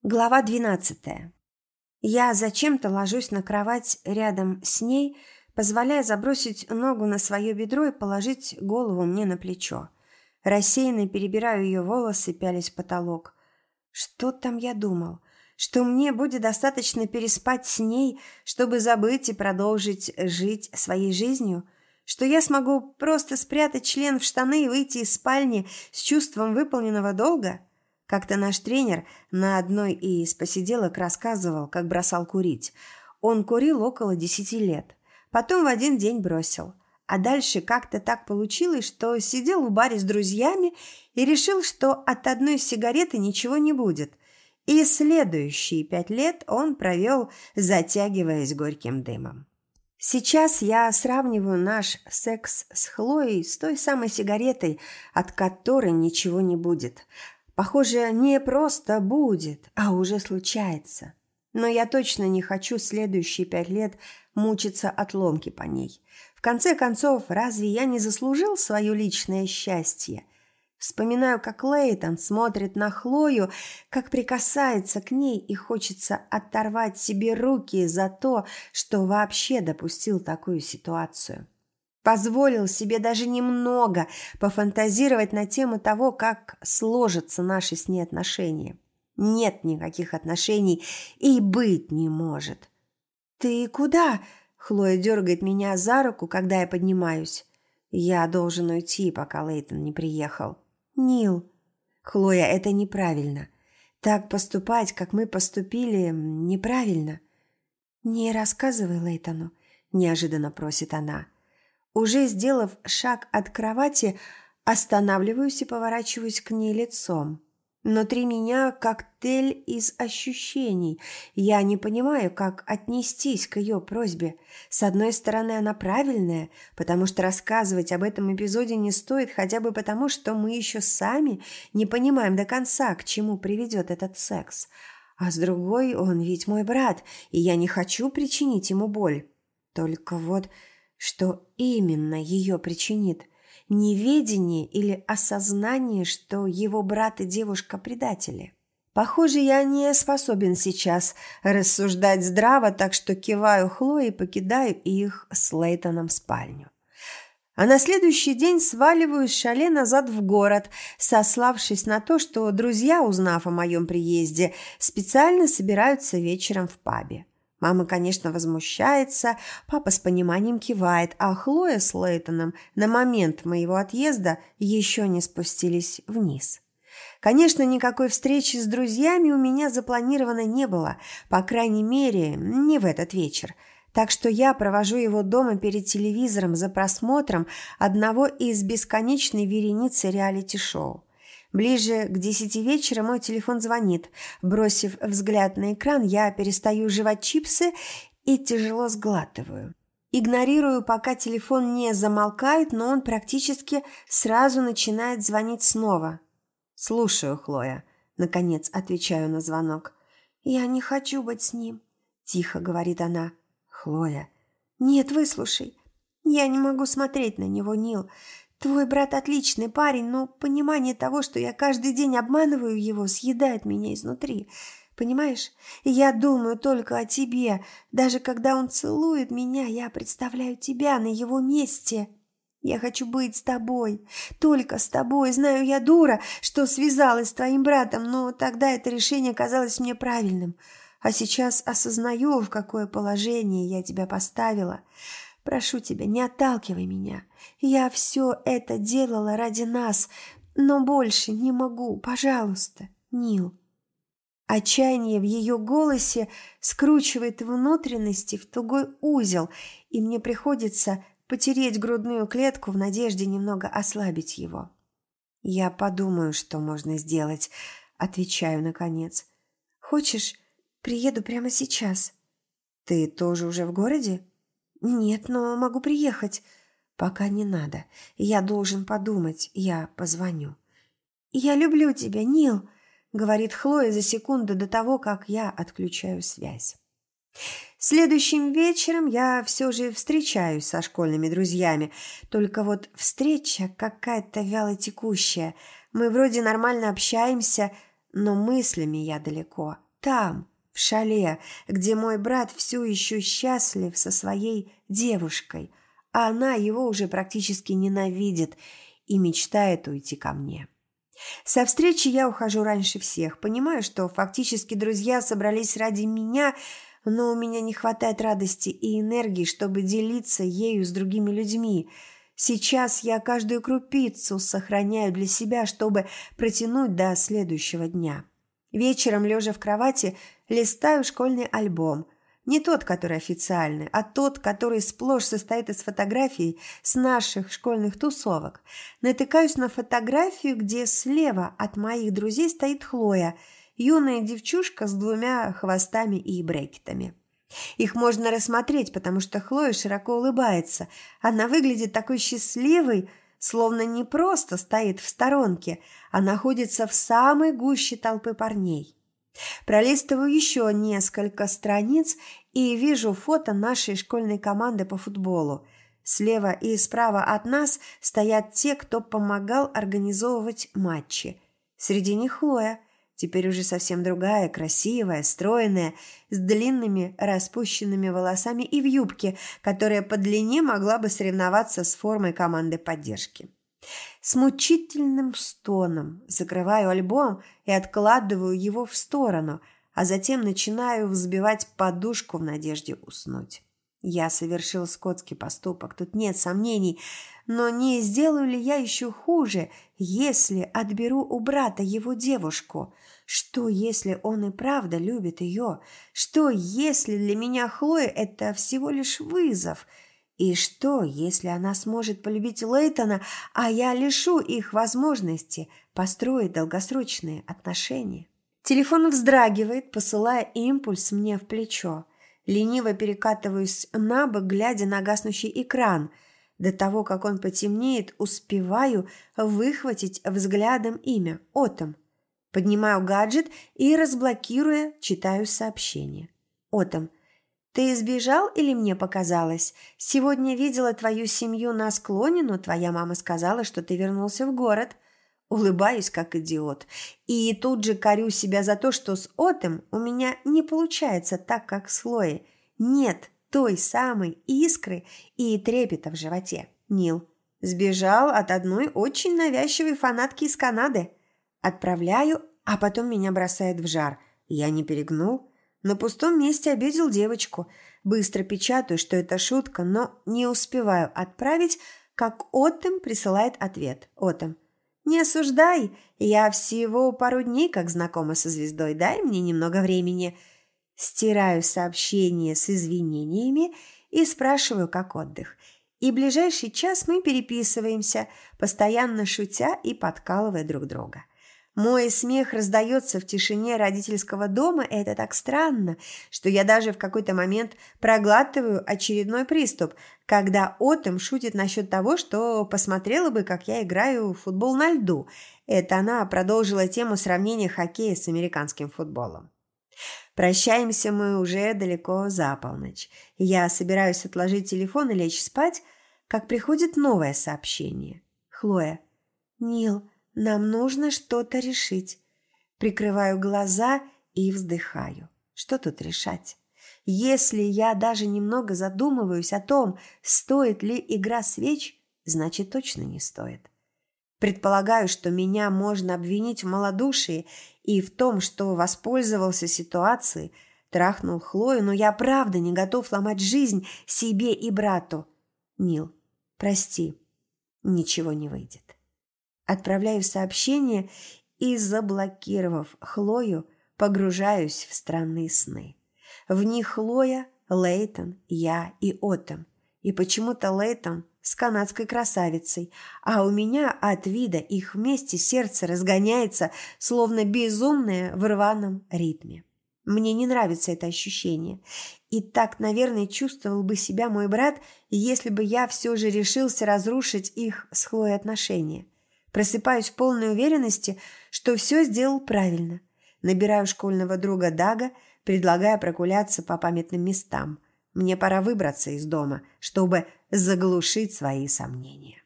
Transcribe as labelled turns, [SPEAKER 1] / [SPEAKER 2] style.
[SPEAKER 1] Глава 12. Я зачем-то ложусь на кровать рядом с ней, позволяя забросить ногу на свое бедро и положить голову мне на плечо. Рассеянно перебираю ее волосы, пялясь в потолок. Что там я думал? Что мне будет достаточно переспать с ней, чтобы забыть и продолжить жить своей жизнью? Что я смогу просто спрятать член в штаны и выйти из спальни с чувством выполненного долга? Как-то наш тренер на одной из посиделок рассказывал, как бросал курить. Он курил около 10 лет. Потом в один день бросил. А дальше как-то так получилось, что сидел в баре с друзьями и решил, что от одной сигареты ничего не будет. И следующие 5 лет он провел, затягиваясь горьким дымом. Сейчас я сравниваю наш секс с Хлоей с той самой сигаретой, от которой ничего не будет. Похоже, не просто будет, а уже случается. Но я точно не хочу следующие 5 лет мучиться от ломки по ней. В конце концов, разве я не заслужил свое личное счастье? Вспоминаю, как Лейтон смотрит на Хлою, как прикасается к ней, и хочется оторвать себе руки за то, что вообще допустил такую ситуацию. Позволил себе даже немного пофантазировать на тему того, как сложатся наши с ней отношения. Нет никаких отношений и быть не может. «Ты куда?» – Хлоя дергает меня за руку, когда я поднимаюсь. Я должен уйти, пока Лейтон не приехал. «Нил!» «Хлоя, это неправильно. Так поступать, как мы поступили, неправильно». «Не рассказывай Лейтону», – неожиданно просит она. Уже сделав шаг от кровати, останавливаюсь и поворачиваюсь к ней лицом. Внутри меня коктейль из ощущений. Я не понимаю, как отнестись к ее просьбе. С одной стороны, она правильная, потому что рассказывать об этом эпизоде не стоит, хотя бы потому, что мы еще сами не понимаем до конца, к чему приведет этот секс. А с другой, он ведь мой брат, и я не хочу причинить ему боль. Только вот... Что именно ее причинит? Неведение или осознание, что его брат и девушка предатели? Похоже, я не способен сейчас рассуждать здраво, так что киваю Хлое и покидаю их с Лейтоном в спальню. А на следующий день сваливаю с шале назад в город, сославшись на то, что друзья, узнав о моем приезде, специально собираются вечером в пабе. Мама, конечно, возмущается, папа с пониманием кивает, а Хлоя с Лейтоном на момент моего отъезда еще не спустились вниз. Конечно, никакой встречи с друзьями у меня запланировано не было, по крайней мере, не в этот вечер. Так что я провожу его дома перед телевизором за просмотром одного из бесконечной вереницы реалити-шоу. Ближе к 10 вечера мой телефон звонит. Бросив взгляд на экран, я перестаю жевать чипсы и тяжело сглатываю. Игнорирую, пока телефон не замолкает, но он практически сразу начинает звонить снова. «Слушаю, Хлоя», – наконец отвечаю на звонок. «Я не хочу быть с ним», – тихо говорит она. «Хлоя». «Нет, выслушай. Я не могу смотреть на него, Нил. Твой брат отличный парень, но понимание того, что я каждый день обманываю его, съедает меня изнутри. Понимаешь? И я думаю только о тебе. Даже когда он целует меня, я представляю тебя на его месте. Я хочу быть с тобой, только с тобой. Знаю, я дура, что связалась с твоим братом, но тогда это решение казалось мне правильным. А сейчас осознаю, в какое положение я тебя поставила. Прошу тебя, не отталкивай меня. Я все это делала ради нас, но больше не могу. Пожалуйста, Нил». Отчаяние в ее голосе скручивает внутренности в тугой узел, и мне приходится потереть грудную клетку в надежде немного ослабить его. «Я подумаю, что можно сделать», – отвечаю наконец. «Хочешь, приеду прямо сейчас?» «Ты тоже уже в городе?» «Нет, но могу приехать». «Пока не надо. Я должен подумать. Я позвоню». «Я люблю тебя, Нил», — говорит Хлоя за секунду до того, как я отключаю связь. Следующим вечером я все же встречаюсь со школьными друзьями. Только вот встреча какая-то вялотекущая. Мы вроде нормально общаемся, но мыслями я далеко. там, в шале, где мой брат все еще счастлив со своей девушкой, а она его уже практически ненавидит и мечтает уйти ко мне. Со встречи я ухожу раньше всех, понимаю, что фактически друзья собрались ради меня, но у меня не хватает радости и энергии, чтобы делиться ею с другими людьми. Сейчас я каждую крупицу сохраняю для себя, чтобы протянуть до следующего дня. Вечером, лежа в кровати, листаю школьный альбом. Не тот, который официальный, а тот, который сплошь состоит из фотографий с наших школьных тусовок. Натыкаюсь на фотографию, где слева от моих друзей стоит Хлоя, юная девчушка с 2 хвостами и брекетами. Их можно рассмотреть, потому что Хлоя широко улыбается. Она выглядит такой счастливой, словно не просто стоит в сторонке, а находится в самой гуще толпы парней. Пролистываю еще несколько страниц и вижу фото нашей школьной команды по футболу. Слева и справа от нас стоят те, кто помогал организовывать матчи. Среди них Хлоя, теперь уже совсем другая, красивая, стройная, с длинными распущенными волосами и в юбке, которая по длине могла бы соревноваться с формой команды поддержки. С мучительным стоном закрываю альбом и откладываю его в сторону, а затем начинаю взбивать подушку в надежде уснуть. Я совершил скотский поступок, тут нет сомнений, но не сделаю ли я еще хуже, если отберу у брата его девушку? Что, если он и правда любит ее? Что, если для меня Хлоя – это всего лишь вызов? И что, если она сможет полюбить Лейтона, а я лишу их возможности построить долгосрочные отношения? Телефон вздрагивает, посылая импульс мне в плечо. Лениво перекатываюсь на бок, глядя на гаснущий экран. До того, как он потемнеет, успеваю выхватить взглядом имя – Отом. Поднимаю гаджет и, разблокируя, читаю сообщение. Отом. «Ты сбежал или мне показалось? Сегодня видела твою семью на склоне, но твоя мама сказала, что ты вернулся в город». Улыбаюсь, как идиот. И тут же корю себя за то, что с Отом у меня не получается так, как с Хлоей. Нет той самой искры и трепета в животе. Нил. Сбежал от одной очень навязчивой фанатки из Канады. Отправляю, а потом меня бросает в жар. Я не перегнул. На пустом месте обидел девочку. Быстро печатаю, что это шутка, но не успеваю отправить, как Отом присылает ответ. Отом. «Не осуждай, я всего пару дней как знакома со звездой, дай мне немного времени». Стираю сообщение с извинениями и спрашиваю, как отдых. И ближайший час мы переписываемся, постоянно шутя и подкалывая друг друга. Мой смех раздается в тишине родительского дома, и это так странно, что я даже в какой-то момент проглатываю очередной приступ, когда Отом шутит насчет того, что посмотрела бы, как я играю в футбол на льду. Это она продолжила тему сравнения хоккея с американским футболом. Прощаемся мы уже далеко за полночь. Я собираюсь отложить телефон и лечь спать, как приходит новое сообщение. Хлоя. «Нил, нам нужно что-то решить». Прикрываю глаза и вздыхаю. Что тут решать? Если я даже немного задумываюсь о том, стоит ли игра свеч, значит, точно не стоит. Предполагаю, что меня можно обвинить в малодушии и в том, что воспользовался ситуацией, трахнул Хлою, но я правда не готов ломать жизнь себе и брату. Нил, прости, ничего не выйдет. Отправляю сообщение и, заблокировав Хлою, погружаюсь в странные сны. В них Хлоя, Лейтон, я и Отом. И почему-то Лейтон с канадской красавицей, а у меня от вида их вместе сердце разгоняется, словно безумное в рваном ритме. Мне не нравится это ощущение. И так, наверное, чувствовал бы себя мой брат, если бы я все же решился разрушить их с Хлоей отношения. Просыпаюсь в полной уверенности, что все сделал правильно. Набираю школьного друга Дага, предлагая прогуляться по памятным местам. Мне пора выбраться из дома, чтобы заглушить свои сомнения.